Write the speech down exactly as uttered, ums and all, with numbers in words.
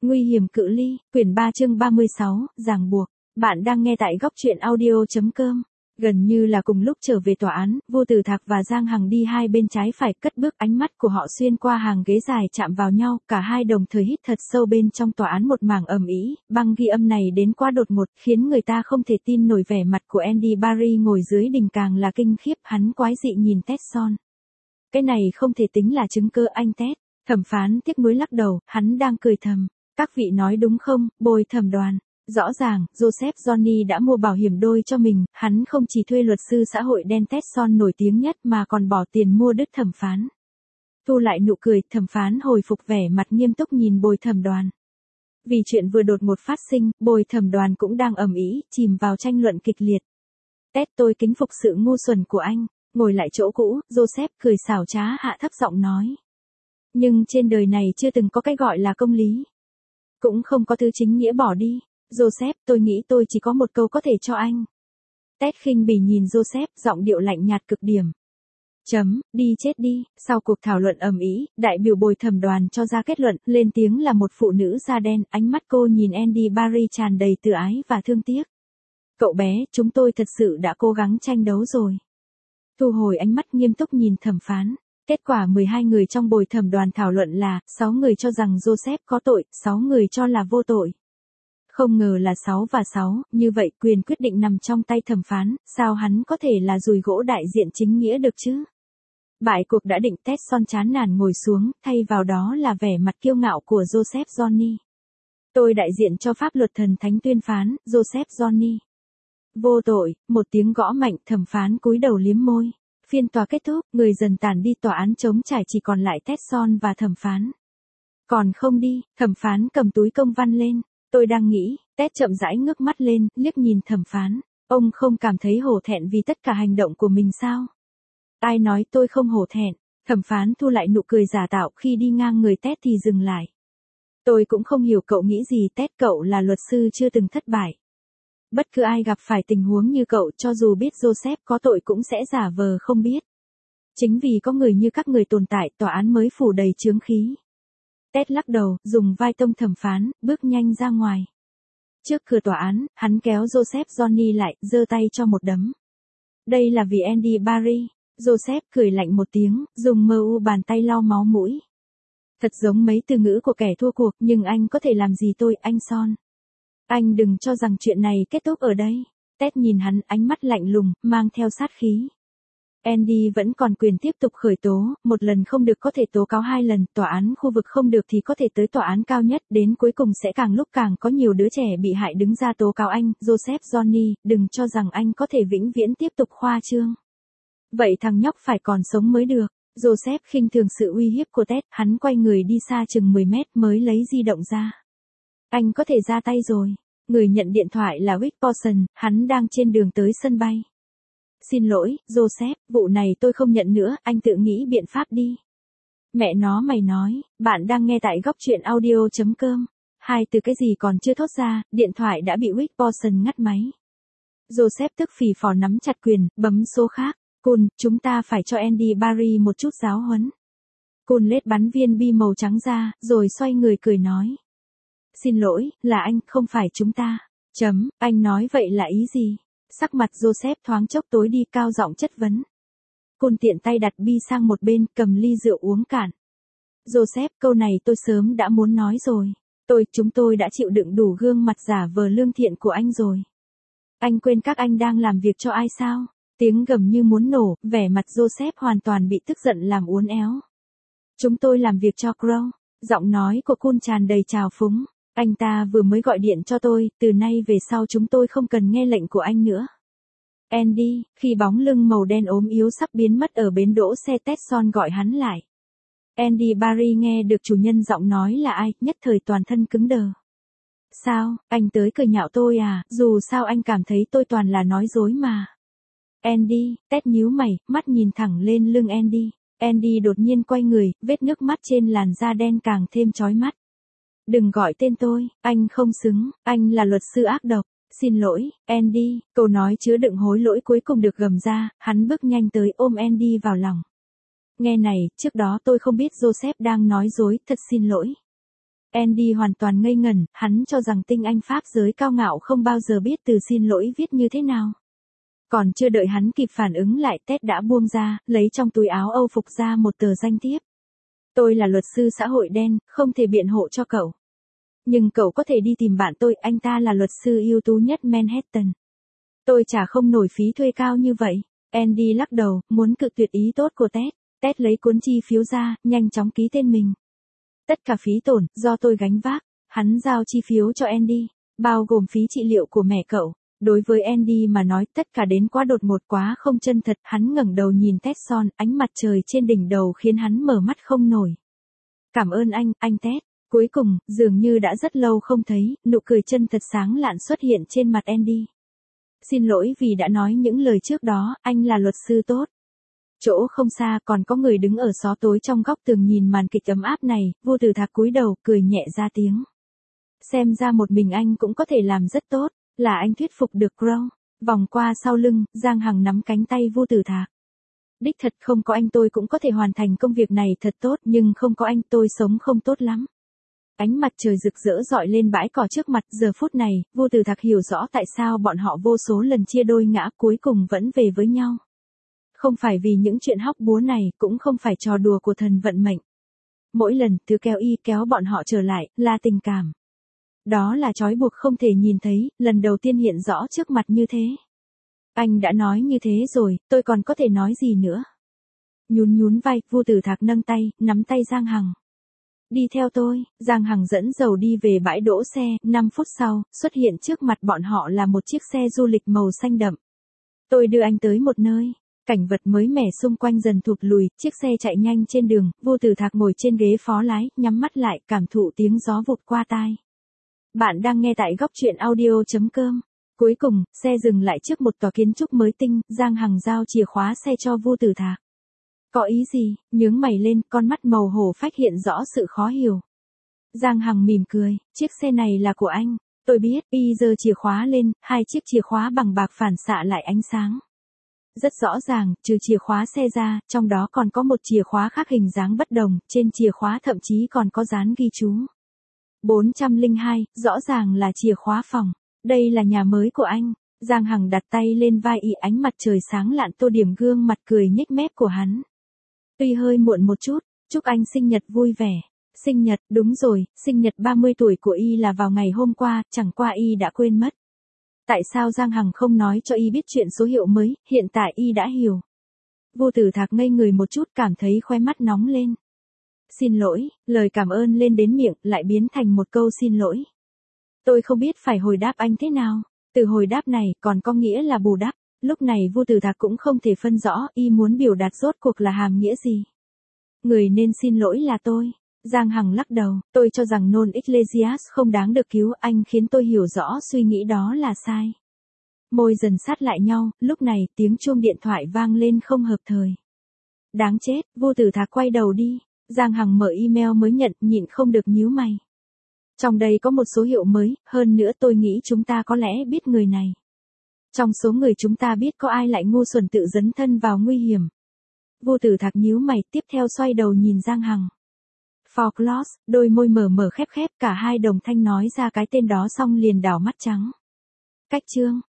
Nguy hiểm cự ly, quyển ba chương ba mươi sáu, ràng buộc. Bạn đang nghe tại góc truyện audio.com. Gần như là cùng lúc trở về tòa án, Vô Tử Thạc và Giang Hằng đi hai bên trái phải, cất bước, ánh mắt của họ xuyên qua hàng ghế dài chạm vào nhau, cả hai đồng thời hít thật sâu. Bên trong tòa án một mảng ầm ĩ, băng ghi âm này đến quá đột ngột, khiến người ta không thể tin nổi. Vẻ mặt của Andy Barry ngồi dưới đỉnh càng là kinh khiếp, hắn quái dị nhìn Tesson. Cái này không thể tính là chứng cứ anh Ted. Thẩm phán tiếc nuối lắc đầu, hắn đang cười thầm. Các vị nói đúng không, bồi thẩm đoàn. Rõ ràng, Joseph Johnny đã mua bảo hiểm đôi cho mình, hắn không chỉ thuê luật sư xã hội đen Tesson nổi tiếng nhất mà còn bỏ tiền mua đứt thẩm phán. Thu lại nụ cười, thẩm phán hồi phục vẻ mặt nghiêm túc nhìn bồi thẩm đoàn. Vì chuyện vừa đột ngột phát sinh, bồi thẩm đoàn cũng đang ầm ĩ, chìm vào tranh luận kịch liệt. Ted, tôi kính phục sự ngu xuẩn của anh. Ngồi lại chỗ cũ, Joseph cười xảo trá hạ thấp giọng nói. Nhưng trên đời này chưa từng có cái gọi là công lý. Cũng không có thứ chính nghĩa bỏ đi. Joseph, tôi nghĩ tôi chỉ có một câu có thể cho anh. Ted khinh bỉ nhìn Joseph, giọng điệu lạnh nhạt cực điểm. Chấm, đi chết đi. Sau cuộc thảo luận ầm ĩ, đại biểu bồi thẩm đoàn cho ra kết luận, lên tiếng là một phụ nữ da đen, ánh mắt cô nhìn Andy Barry tràn đầy từ ái và thương tiếc. Cậu bé, chúng tôi thật sự đã cố gắng tranh đấu rồi. Thu hồi ánh mắt nghiêm túc nhìn thẩm phán. Kết quả mười hai người trong bồi thẩm đoàn thảo luận là, sáu người cho rằng Joseph có tội, sáu người cho là vô tội. Không ngờ là sáu và sáu, như vậy quyền quyết định nằm trong tay thẩm phán, sao hắn có thể là dùi gỗ đại diện chính nghĩa được chứ? Bại cuộc đã định, Tesson chán nản ngồi xuống, thay vào đó là vẻ mặt kiêu ngạo của Joseph Johnny. Tôi đại diện cho pháp luật thần thánh tuyên phán, Joseph Johnny. Vô tội, một tiếng gõ mạnh, thẩm phán cúi đầu liếm môi. Phiên tòa kết thúc, người dần tản đi, tòa án trống trải, chỉ còn lại Tesson và thẩm phán. Còn không đi, thẩm phán cầm túi công văn lên. Tôi đang nghĩ, Ted chậm rãi ngước mắt lên, liếc nhìn thẩm phán. Ông không cảm thấy hổ thẹn vì tất cả hành động của mình sao? Ai nói tôi không hổ thẹn? Thẩm phán thu lại nụ cười giả tạo, khi đi ngang người Ted thì dừng lại. Tôi cũng không hiểu cậu nghĩ gì, Ted, cậu là luật sư chưa từng thất bại. Bất cứ ai gặp phải tình huống như cậu, cho dù biết Joseph có tội cũng sẽ giả vờ không biết. Chính vì có người như các người tồn tại, tòa án mới phủ đầy chướng khí. Ted lắc đầu, dùng vai tông thẩm phán, bước nhanh ra ngoài. Trước cửa tòa án, hắn kéo Joseph Johnny lại, giơ tay cho một đấm. Đây là vì Andy Barry. Joseph cười lạnh một tiếng, dùng mờ u bàn tay lau máu mũi. Thật giống mấy từ ngữ của kẻ thua cuộc, nhưng anh có thể làm gì tôi, anh Son? Anh đừng cho rằng chuyện này kết thúc ở đây. Ted nhìn hắn, ánh mắt lạnh lùng, mang theo sát khí. Andy vẫn còn quyền tiếp tục khởi tố, một lần không được có thể tố cáo hai lần, tòa án khu vực không được thì có thể tới tòa án cao nhất, đến cuối cùng sẽ càng lúc càng có nhiều đứa trẻ bị hại đứng ra tố cáo anh, Joseph Johnny, đừng cho rằng anh có thể vĩnh viễn tiếp tục khoa trương. Vậy thằng nhóc phải còn sống mới được. Joseph khinh thường sự uy hiếp của Ted, hắn quay người đi xa chừng mười mét mới lấy di động ra. Anh có thể ra tay rồi. Người nhận điện thoại là Rick Paulson, hắn đang trên đường tới sân bay. Xin lỗi, Joseph, vụ này tôi không nhận nữa, anh tự nghĩ biện pháp đi. Mẹ nó mày nói, bạn đang nghe tại góc truyện audio.com. Hai từ cái gì còn chưa thốt ra, điện thoại đã bị Rick Paulson ngắt máy. Joseph tức phì phò nắm chặt quyền, bấm số khác. Cun, chúng ta phải cho Andy Barry một chút giáo huấn. Cun lết bắn viên bi màu trắng ra, rồi xoay người cười nói. Xin lỗi, là anh, không phải chúng ta. Chấm, anh nói vậy là ý gì? Sắc mặt Joseph thoáng chốc tối đi, cao giọng chất vấn. Cun tiện tay đặt bi sang một bên, cầm ly rượu uống cạn. Joseph, câu này tôi sớm đã muốn nói rồi. Tôi, chúng tôi đã chịu đựng đủ gương mặt giả vờ lương thiện của anh rồi. Anh quên các anh đang làm việc cho ai sao? Tiếng gầm như muốn nổ, vẻ mặt Joseph hoàn toàn bị tức giận làm uốn éo. Chúng tôi làm việc cho Crow. Giọng nói của Cun tràn đầy trào phúng. Anh ta vừa mới gọi điện cho tôi, từ nay về sau chúng tôi không cần nghe lệnh của anh nữa. Andy, khi bóng lưng màu đen ốm yếu sắp biến mất ở bến đỗ xe, Tesson gọi hắn lại. Andy Barry nghe được chủ nhân giọng nói là ai, nhất thời toàn thân cứng đờ. Sao, anh tới cười nhạo tôi à, dù sao anh cảm thấy tôi toàn là nói dối mà. Andy, Ted nhíu mày, mắt nhìn thẳng lên lưng Andy. Andy đột nhiên quay người, vết nước mắt trên làn da đen càng thêm chói mắt. Đừng gọi tên tôi, anh không xứng, anh là luật sư ác độc. Xin lỗi, Andy, câu nói chứa đựng hối lỗi cuối cùng được gầm ra, hắn bước nhanh tới ôm Andy vào lòng. Nghe này, trước đó tôi không biết Joseph đang nói dối, thật xin lỗi. Andy hoàn toàn ngây ngẩn, hắn cho rằng tinh anh Pháp giới cao ngạo không bao giờ biết từ xin lỗi viết như thế nào. Còn chưa đợi hắn kịp phản ứng lại, Ted đã buông ra, lấy trong túi áo Âu phục ra một tờ danh thiếp. Tôi là luật sư xã hội đen, không thể biện hộ cho cậu. Nhưng cậu có thể đi tìm bạn tôi, anh ta là luật sư ưu tú nhất Manhattan. Tôi trả không nổi phí thuê cao như vậy. Andy lắc đầu, muốn cự tuyệt ý tốt của Ted. Ted lấy cuốn chi phiếu ra, nhanh chóng ký tên mình. Tất cả phí tổn, do tôi gánh vác. Hắn giao chi phiếu cho Andy, bao gồm phí trị liệu của mẹ cậu. Đối với Andy mà nói, tất cả đến quá đột ngột, quá không chân thật. Hắn ngẩng đầu nhìn Ted son, ánh mặt trời trên đỉnh đầu khiến hắn mở mắt không nổi. Cảm ơn anh, anh Ted. Cuối cùng, dường như đã rất lâu không thấy, nụ cười chân thật sáng lạn xuất hiện trên mặt Andy. Xin lỗi vì đã nói những lời trước đó, anh là luật sư tốt. Chỗ không xa còn có người đứng ở xó tối trong góc tường nhìn màn kịch ấm áp này, Vô Tử Thạc cúi đầu, cười nhẹ ra tiếng. Xem ra một mình anh cũng có thể làm rất tốt, là anh thuyết phục được Crow. Vòng qua sau lưng, Giang Hằng nắm cánh tay Vô Tử Thạc. Đích thật không có anh tôi cũng có thể hoàn thành công việc này thật tốt, nhưng không có anh tôi sống không tốt lắm. Ánh mặt trời rực rỡ rọi lên bãi cỏ trước mặt, giờ phút này, Vô Tử Thạc hiểu rõ tại sao bọn họ vô số lần chia đôi ngã cuối cùng vẫn về với nhau. Không phải vì những chuyện hóc búa này, cũng không phải trò đùa của thần vận mệnh. Mỗi lần, thứ kéo y kéo bọn họ trở lại, là tình cảm. Đó là trói buộc không thể nhìn thấy, lần đầu tiên hiện rõ trước mặt như thế. Anh đã nói như thế rồi, tôi còn có thể nói gì nữa. Nhún nhún vai, Vô Tử Thạc nâng tay, nắm tay Giang Hằng. Đi theo tôi, Giang Hằng dẫn dầu đi về bãi đỗ xe, năm phút sau, xuất hiện trước mặt bọn họ là một chiếc xe du lịch màu xanh đậm. Tôi đưa anh tới một nơi, cảnh vật mới mẻ xung quanh dần thụt lùi, chiếc xe chạy nhanh trên đường, Vô Tử Thạc ngồi trên ghế phó lái, nhắm mắt lại, cảm thụ tiếng gió vụt qua tai. Bạn đang nghe tại góc truyện audio chấm com. Cuối cùng, xe dừng lại trước một tòa kiến trúc mới tinh, Giang Hằng giao chìa khóa xe cho Vô Tử Thạc. Có ý gì? Nhướng mày lên, con mắt màu hổ phách hiện rõ sự khó hiểu. Giang Hằng mỉm cười, chiếc xe này là của anh. Tôi biết, y giơ chìa khóa lên, hai chiếc chìa khóa bằng bạc phản xạ lại ánh sáng. Rất rõ ràng, trừ chìa khóa xe ra, trong đó còn có một chìa khóa khác hình dáng bất đồng, trên chìa khóa thậm chí còn có dán ghi chú. bốn trăm lẻ hai, rõ ràng là chìa khóa phòng. Đây là nhà mới của anh. Giang Hằng đặt tay lên vai y, ánh mặt trời sáng lạn tô điểm gương mặt cười nhếch mép của hắn. Tuy hơi muộn một chút, chúc anh sinh nhật vui vẻ. Sinh nhật, đúng rồi, sinh nhật ba mươi tuổi của y là vào ngày hôm qua, chẳng qua y đã quên mất. Tại sao Giang Hằng không nói cho y biết chuyện số hiệu mới, hiện tại y đã hiểu. Vô Tử Thạc ngây người một chút, cảm thấy khoe mắt nóng lên. Xin lỗi, lời cảm ơn lên đến miệng, lại biến thành một câu xin lỗi. Tôi không biết phải hồi đáp anh thế nào. Từ hồi đáp này, còn có nghĩa là bù đắp. Lúc này Vô Tử Thạc cũng không thể phân rõ, y muốn biểu đạt rốt cuộc là hàm nghĩa gì. Người nên xin lỗi là tôi. Giang Hằng lắc đầu, tôi cho rằng Non Iglesias không đáng được cứu, anh khiến tôi hiểu rõ suy nghĩ đó là sai. Môi dần sát lại nhau, lúc này, tiếng chuông điện thoại vang lên không hợp thời. Đáng chết, Vô Tử Thạc quay đầu đi. Giang Hằng mở email mới nhận, nhịn không được nhíu mày. Trong đây có một số hiệu mới, hơn nữa tôi nghĩ chúng ta có lẽ biết người này. Trong số người chúng ta biết có ai lại ngu xuẩn tự dấn thân vào nguy hiểm. Vô Tử Thạc nhíu mày, tiếp theo xoay đầu nhìn Giang Hằng. Folklore, đôi môi mở mở khép khép, cả hai đồng thanh nói ra cái tên đó xong liền đảo mắt trắng. Cách chương.